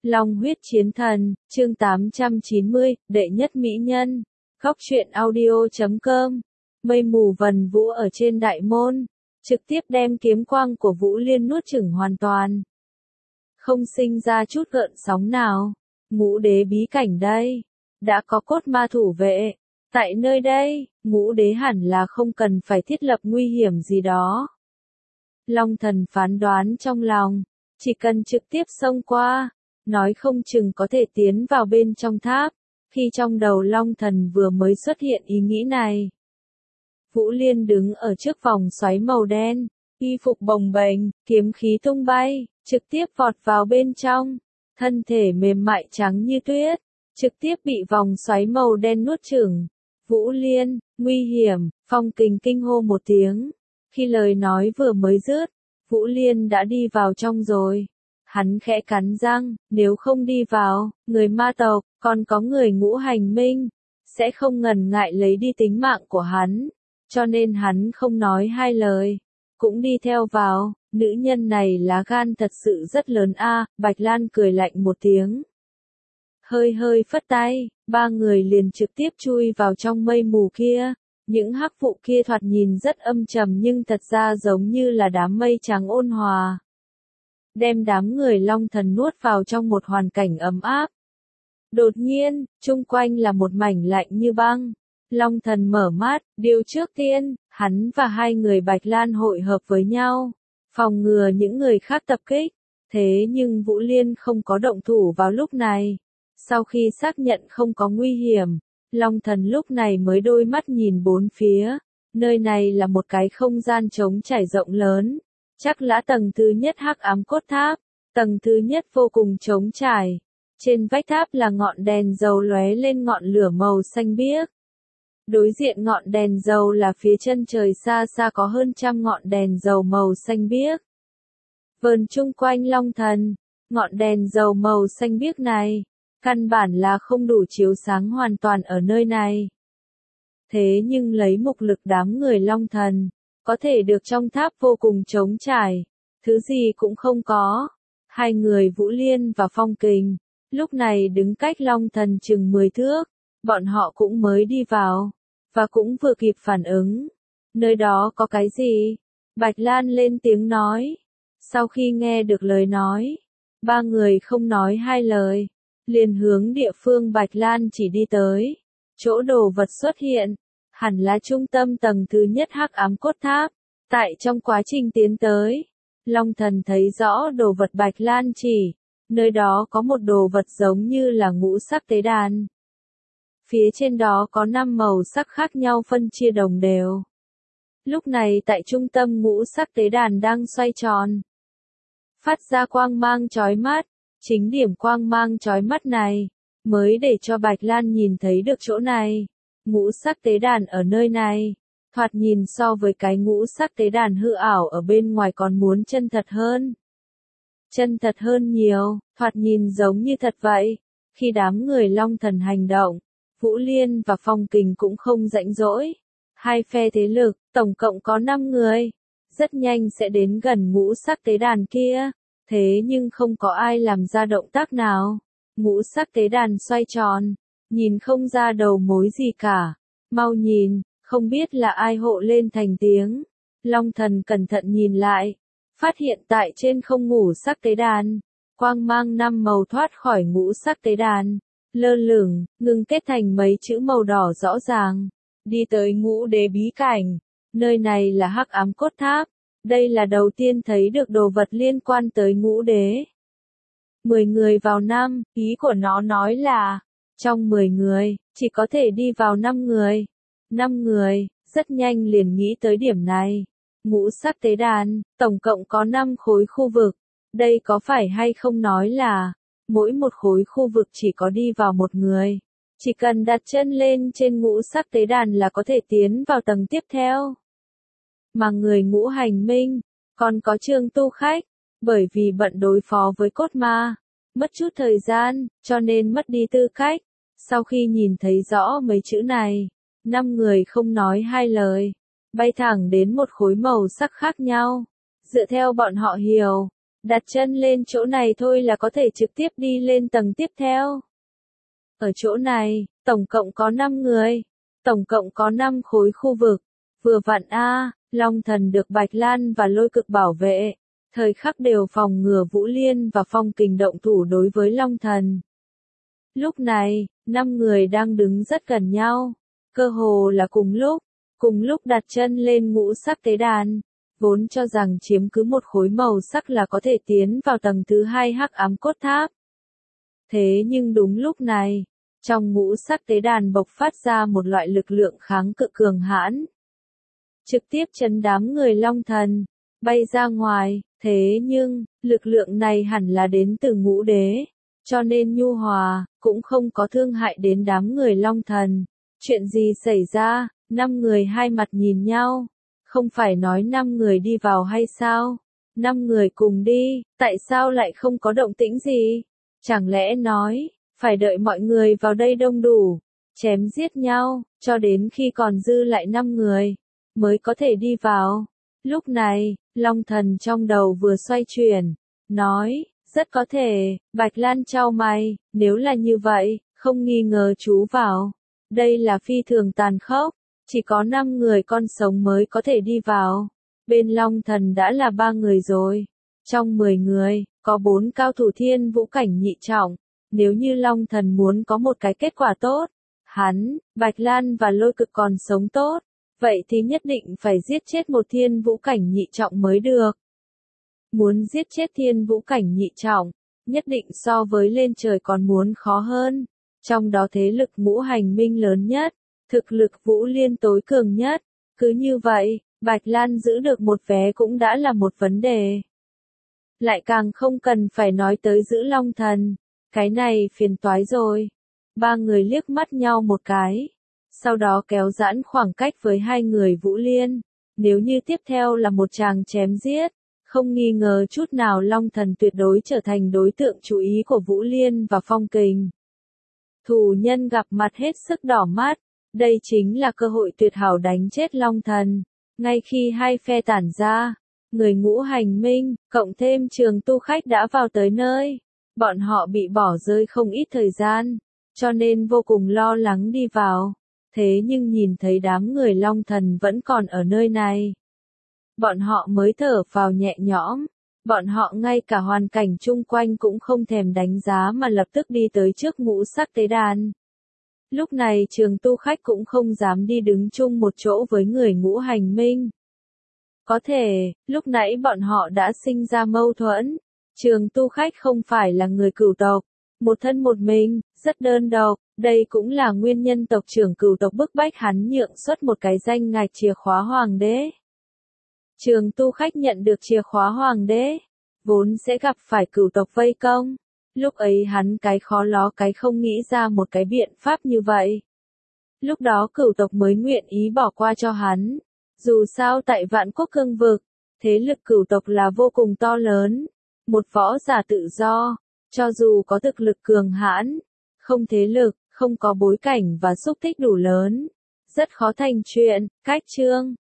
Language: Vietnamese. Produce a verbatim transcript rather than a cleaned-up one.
Long huyết chiến thần, chương tám trăm chín mươi, đệ nhất mỹ nhân. Góc truyện audio chấm com. Mây mù vần vũ ở trên đại môn, trực tiếp đem kiếm quang của Vũ Liên nuốt chửng hoàn toàn. Không sinh ra chút gợn sóng nào. Ngũ đế bí cảnh đây, đã có cốt ma thủ vệ. Tại nơi đây, ngũ đế hẳn là không cần phải thiết lập nguy hiểm gì đó. Long thần phán đoán trong lòng, chỉ cần trực tiếp xông qua, nói không chừng có thể tiến vào bên trong tháp. Khi trong đầu Long thần vừa mới xuất hiện ý nghĩ này, Vũ Liên đứng ở trước vòng xoáy màu đen, y phục bồng bềnh, kiếm khí tung bay, trực tiếp vọt vào bên trong, thân thể mềm mại trắng như tuyết, trực tiếp bị vòng xoáy màu đen nuốt chửng. Vũ Liên, nguy hiểm, Phong Kình kinh hô một tiếng. Khi lời nói vừa mới dứt, Vũ Liên đã đi vào trong rồi. Hắn khẽ cắn răng, nếu không đi vào, người ma tộc, còn có người ngũ hành minh, sẽ không ngần ngại lấy đi tính mạng của hắn. Cho nên hắn không nói hai lời, cũng đi theo vào. Nữ nhân này lá gan thật sự rất lớn a. Bạch Lan cười lạnh một tiếng, hơi hơi phất tay, ba người liền trực tiếp chui vào trong mây mù kia. Những hắc vụ kia thoạt nhìn rất âm trầm nhưng thật ra giống như là đám mây trắng ôn hòa, đem đám người Long thần nuốt vào trong một hoàn cảnh ấm áp. Đột nhiên, chung quanh là một mảnh lạnh như băng. Long thần mở mắt, điều trước tiên, hắn và hai người Bạch Lan hội hợp với nhau, phòng ngừa những người khác tập kích. Thế nhưng Vũ Liên không có động thủ vào lúc này. Sau khi xác nhận không có nguy hiểm, Long thần lúc này mới đôi mắt nhìn bốn phía. Nơi này là một cái không gian trống trải rộng lớn. Chắc là tầng thứ nhất hắc ám cốt tháp. Tầng thứ nhất vô cùng trống trải. Trên vách tháp là ngọn đèn dầu lóe lên ngọn lửa màu xanh biếc. Đối diện ngọn đèn dầu là phía chân trời xa xa có hơn trăm ngọn đèn dầu màu xanh biếc. Vờn chung quanh Long thần, ngọn đèn dầu màu xanh biếc này, căn bản là không đủ chiếu sáng hoàn toàn ở nơi này. Thế nhưng lấy mục lực đám người Long thần, có thể được trong tháp vô cùng trống trải, thứ gì cũng không có. Hai người Vũ Liên và Phong Kình, lúc này đứng cách Long thần chừng mười thước, bọn họ cũng mới đi vào, và cũng vừa kịp phản ứng. Nơi đó có cái gì? Bạch Lan lên tiếng nói. Sau khi nghe được lời nói, ba người không nói hai lời, liền hướng địa phương Bạch Lan chỉ đi tới. Chỗ đồ vật xuất hiện, hẳn là trung tâm tầng thứ nhất hắc ám cốt tháp. Tại trong quá trình tiến tới, Long thần thấy rõ đồ vật Bạch Lan chỉ, nơi đó có một đồ vật giống như là ngũ sắc tế đàn. Phía trên đó có năm màu sắc khác nhau phân chia đồng đều. Lúc này tại trung tâm ngũ sắc tế đàn đang xoay tròn, phát ra quang mang chói mắt. Chính điểm quang mang chói mắt này, mới để cho Bạch Lan nhìn thấy được chỗ này. Ngũ sắc tế đàn ở nơi này, thoạt nhìn so với cái ngũ sắc tế đàn hư ảo ở bên ngoài còn muốn chân thật hơn. Chân thật hơn nhiều, thoạt nhìn giống như thật vậy. Khi đám người Long thần hành động, Vũ Liên và Phong Kình cũng không rảnh rỗi. Hai phe thế lực, tổng cộng có năm người, rất nhanh sẽ đến gần ngũ sắc tế đàn kia. Thế nhưng không có ai làm ra động tác nào. Ngũ sắc tế đàn xoay tròn, nhìn không ra đầu mối gì cả. Mau nhìn, không biết là ai hộ lên thành tiếng. Long thần cẩn thận nhìn lại, phát hiện tại trên không ngũ sắc tế đàn, quang mang năm màu thoát khỏi ngũ sắc tế đàn, lơ lửng, ngưng kết thành mấy chữ màu đỏ rõ ràng. Đi tới ngũ đế bí cảnh, nơi này là hắc ám cốt tháp. Đây là đầu tiên thấy được đồ vật liên quan tới ngũ đế. Mười người vào năm, ý của nó nói là, trong mười người, chỉ có thể đi vào năm người. Năm người, rất nhanh liền nghĩ tới điểm này. Ngũ sắc tế đàn, tổng cộng có năm khối khu vực. Đây có phải hay không nói là, mỗi một khối khu vực chỉ có đi vào một người. Chỉ cần đặt chân lên trên ngũ sắc tế đàn là có thể tiến vào tầng tiếp theo. Mà người ngũ hành minh, còn có Trương Tu Khách, bởi vì bận đối phó với cốt ma, mất chút thời gian, cho nên mất đi tư cách. Sau khi nhìn thấy rõ mấy chữ này, năm người không nói hai lời, bay thẳng đến một khối màu sắc khác nhau. Dựa theo bọn họ hiểu, đặt chân lên chỗ này thôi là có thể trực tiếp đi lên tầng tiếp theo. Ở chỗ này, tổng cộng có năm người, tổng cộng có năm khối khu vực, vừa vặn a, Long Thần được Bạch Lan và Lôi Cực bảo vệ, thời khắc đều phòng ngừa Vũ Liên và Phong Kình động thủ đối với Long Thần. Lúc này, năm người đang đứng rất gần nhau, cơ hồ là cùng lúc, cùng lúc đặt chân lên ngũ sắc tế đàn, vốn cho rằng chiếm cứ một khối màu sắc là có thể tiến vào tầng thứ hai hắc ám cốt tháp. Thế nhưng đúng lúc này, trong ngũ sắc tế đàn bộc phát ra một loại lực lượng kháng cự cường hãn, trực tiếp chấn đám người Long Thần, bay ra ngoài, thế nhưng, lực lượng này hẳn là đến từ ngũ đế, cho nên nhu hòa, cũng không có thương hại đến đám người Long Thần. Chuyện gì xảy ra, năm người hai mặt nhìn nhau, không phải nói năm người đi vào hay sao? Năm người cùng đi, tại sao lại không có động tĩnh gì? Chẳng lẽ nói, phải đợi mọi người vào đây đông đủ, chém giết nhau, cho đến khi còn dư lại năm người, mới có thể đi vào. Lúc này, Long Thần trong đầu vừa xoay chuyển, nói, rất có thể, Bạch Lan chau mày, nếu là như vậy, không nghi ngờ chú vào. Đây là phi thường tàn khốc, chỉ có năm người con sống mới có thể đi vào. Bên Long Thần đã là ba người rồi. Trong mười người, có bốn cao thủ thiên vũ cảnh nhị trọng. Nếu như Long Thần muốn có một cái kết quả tốt, hắn, Bạch Lan và Lôi Cực còn sống tốt, vậy thì nhất định phải giết chết một thiên vũ cảnh nhị trọng mới được. Muốn giết chết thiên vũ cảnh nhị trọng, nhất định so với lên trời còn muốn khó hơn. Trong đó thế lực ngũ hành minh lớn nhất, thực lực Vũ Liên tối cường nhất. Cứ như vậy, Bạch Lan giữ được một vé cũng đã là một vấn đề. Lại càng không cần phải nói tới giữ Long Thần. Cái này phiền toái rồi. Ba người liếc mắt nhau một cái. Sau đó kéo giãn khoảng cách với hai người Vũ Liên. Nếu như tiếp theo là một tràng chém giết, không nghi ngờ chút nào Long Thần tuyệt đối trở thành đối tượng chú ý của Vũ Liên và Phong Kình. Thù nhân gặp mặt hết sức đỏ mắt, đây chính là cơ hội tuyệt hảo đánh chết Long Thần. Ngay khi hai phe tản ra, người ngũ hành minh, cộng thêm Trường Tu Khách đã vào tới nơi. Bọn họ bị bỏ rơi không ít thời gian, cho nên vô cùng lo lắng đi vào. Thế nhưng nhìn thấy đám người Long Thần vẫn còn ở nơi này, bọn họ mới thở phào nhẹ nhõm. Bọn họ ngay cả hoàn cảnh chung quanh cũng không thèm đánh giá mà lập tức đi tới trước ngũ sắc tế đàn. Lúc này Trường Tu Khách cũng không dám đi đứng chung một chỗ với người ngũ hành minh. Có thể, lúc nãy bọn họ đã sinh ra mâu thuẫn. Trường Tu Khách không phải là người cửu tộc, một thân một mình, rất đơn độc. Đây cũng là nguyên nhân tộc trưởng cửu tộc bức bách hắn nhượng xuất một cái danh ngạch chìa khóa hoàng đế. Trường Tu Khách nhận được chìa khóa hoàng đế, vốn sẽ gặp phải cửu tộc vây công. Lúc ấy hắn cái khó ló cái không nghĩ ra một cái biện pháp như vậy. Lúc đó cửu tộc mới nguyện ý bỏ qua cho hắn. Dù sao tại Vạn Quốc cương vực, thế lực cửu tộc là vô cùng to lớn. Một võ giả tự do, cho dù có thực lực cường hãn, không thế lực, không có bối cảnh và xúc tích đủ lớn, rất khó thành chuyện. Cách chương